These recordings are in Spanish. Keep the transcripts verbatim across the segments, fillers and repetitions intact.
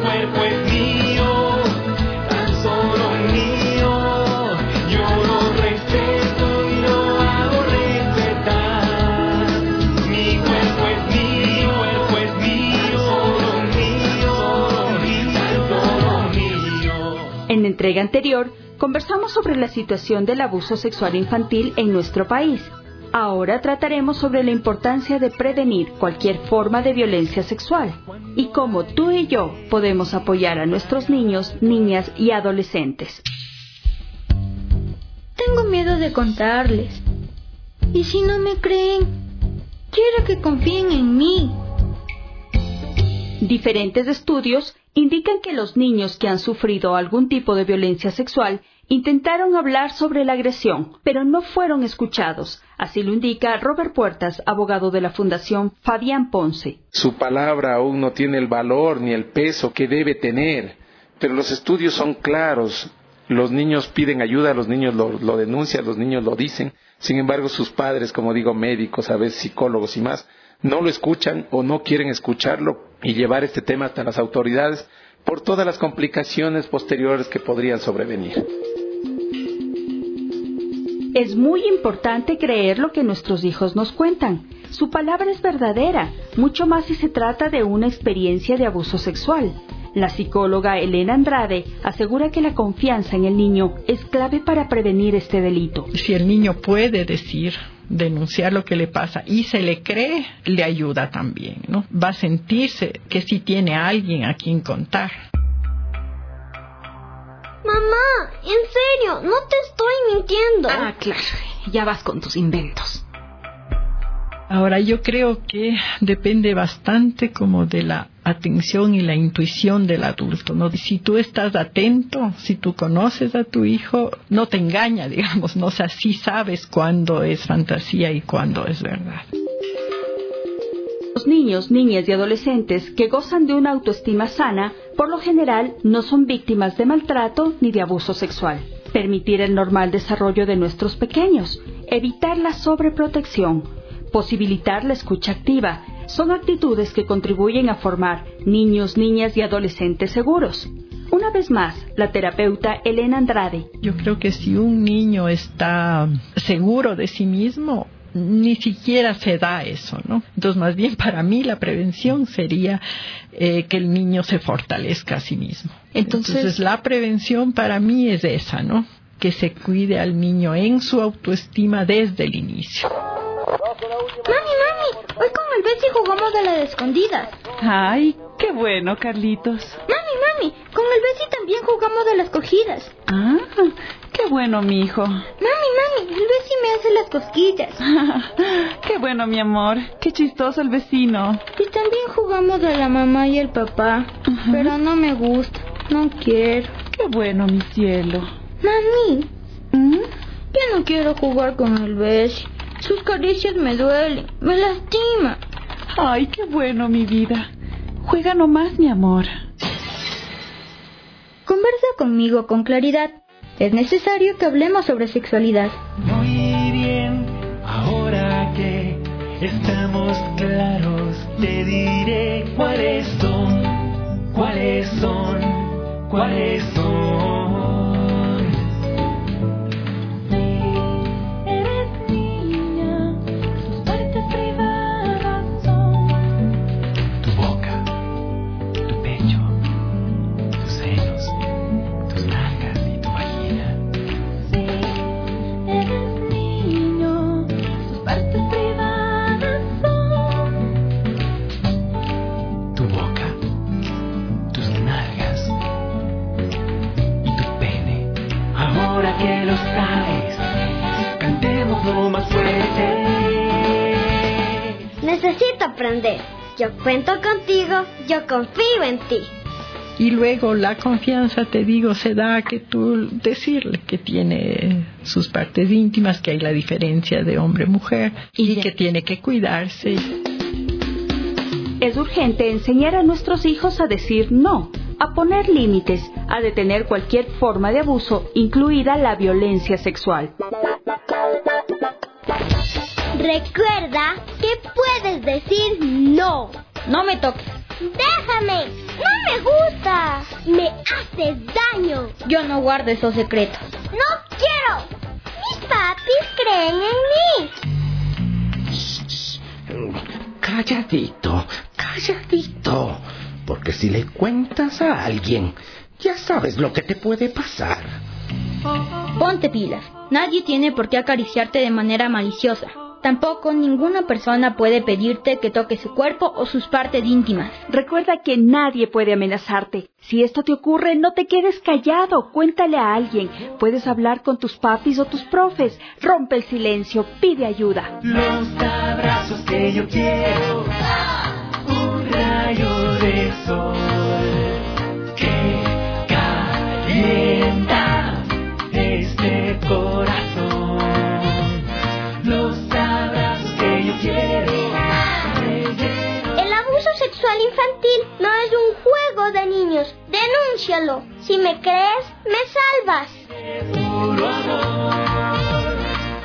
cuerpo es mío, tan solo mío. Yo lo respeto y lo hago respetar. Mi cuerpo es mío, cuerpo es mío, solo mío, tan solo mío. En la entrega anterior, conversamos sobre la situación del abuso sexual infantil en nuestro país. Ahora trataremos sobre la importancia de prevenir cualquier forma de violencia sexual y cómo tú y yo podemos apoyar a nuestros niños, niñas y adolescentes. Tengo miedo de contarles. Y si no me creen, quiero que confíen en mí. Diferentes estudios indican que los niños que han sufrido algún tipo de violencia sexual intentaron hablar sobre la agresión, pero no fueron escuchados. Así lo indica Robert Puertas, abogado de la Fundación Fabián Ponce. Su palabra aún no tiene el valor ni el peso que debe tener, pero los estudios son claros. Los niños piden ayuda, los niños lo, lo denuncian, los niños lo dicen. Sin embargo, sus padres, como digo, médicos, a veces psicólogos y más, no lo escuchan o no quieren escucharlo y llevar este tema hasta las autoridades por todas las complicaciones posteriores que podrían sobrevenir. Es muy importante creer lo que nuestros hijos nos cuentan. Su palabra es verdadera, mucho más si se trata de una experiencia de abuso sexual. La psicóloga Elena Andrade asegura que la confianza en el niño es clave para prevenir este delito. Si el niño puede decir, denunciar lo que le pasa y se le cree, le ayuda también, ¿no? Va a sentirse que sí tiene a alguien a quien contar. Mamá, en serio, no te estoy mintiendo. Ah, claro, ya vas con tus inventos. Ahora, yo creo que depende bastante como de la atención y la intuición del adulto, ¿no? Si tú estás atento, si tú conoces a tu hijo, no te engaña, digamos, ¿no? O sea, sí sabes cuándo es fantasía y cuándo es verdad. Los niños, niñas y adolescentes que gozan de una autoestima sana, por lo general, no son víctimas de maltrato ni de abuso sexual. Permitir el normal desarrollo de nuestros pequeños, evitar la sobreprotección, posibilitar la escucha activa, son actitudes que contribuyen a formar niños, niñas y adolescentes seguros. Una vez más, la terapeuta Elena Andrade. Yo creo que si un niño está seguro de sí mismo, ni siquiera se da eso, ¿no? Entonces, más bien para mí la prevención sería eh, que el niño se fortalezca a sí mismo. Entonces, Entonces, la prevención para mí es esa, ¿no? Que se cuide al niño en su autoestima desde el inicio. Mami, mami, hoy con el Betsy jugamos a la de escondidas. Ay, qué bueno, Carlitos. Mami, mami, con el Betsy también jugamos a las cogidas. Ah, qué bueno, mi hijo. Mami, mami, el Betsy me hace las cosquillas. Qué bueno, mi amor. Qué chistoso el vecino. Y también jugamos a la mamá y el papá. Uh-huh. Pero no me gusta, no quiero. Qué bueno, mi cielo. Mami, ¿Mm? yo no quiero jugar con el Betsy. Sus caricias me duelen, me lastiman. Ay, qué bueno, mi vida. Juega nomás, mi amor. Conversa conmigo con claridad. Es necesario que hablemos sobre sexualidad. Muy bien, ahora que estamos claros, te diré cuáles son, cuáles son, cuáles son. Necesito aprender. Yo cuento contigo, yo confío en ti. Y luego la confianza, te digo, se da a que tú decirle que tiene sus partes íntimas, que hay la diferencia de hombre-mujer y, y que tiene que cuidarse. Es urgente enseñar a nuestros hijos a decir no, a poner límites, a detener cualquier forma de abuso, incluida la violencia sexual. Recuerda que puedes decir no. No me toques. Déjame. No me gusta. Me haces daño. Yo no guardo esos secretos. No quiero. Mis papis creen en mí. Shh, calladito, calladito. Porque si le cuentas a alguien, ya sabes lo que te puede pasar. Ponte pilas. Nadie tiene por qué acariciarte de manera maliciosa. Tampoco ninguna persona puede pedirte que toques su cuerpo o sus partes íntimas. Recuerda que nadie puede amenazarte. Si esto te ocurre, no te quedes callado. Cuéntale a alguien. Puedes hablar con tus papis o tus profes. Rompe el silencio. Pide ayuda. Los abrazos que yo quiero. Un rayo de sol que calienta este corazón. Los abrazos que yo quiero. El abuso sexual infantil no es un juego de niños. Denúncialo. Si me crees, me salvas. Puro amor.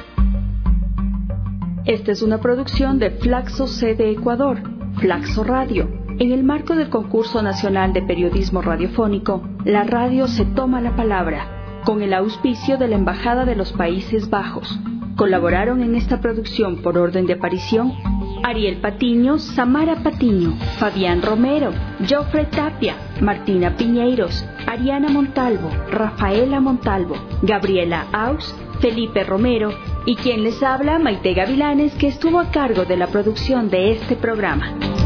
Esta es una producción de Flaxo C de Ecuador, Flaxo Radio. En el marco del Concurso Nacional de Periodismo Radiofónico, la radio se toma la palabra, con el auspicio de la Embajada de los Países Bajos. Colaboraron en esta producción por orden de aparición Ariel Patiño, Samara Patiño, Fabián Romero, Jofre Tapia, Martina Piñeiros, Ariana Montalvo, Rafaela Montalvo, Gabriela Aus, Felipe Romero y quien les habla, Maite Gavilanes, que estuvo a cargo de la producción de este programa.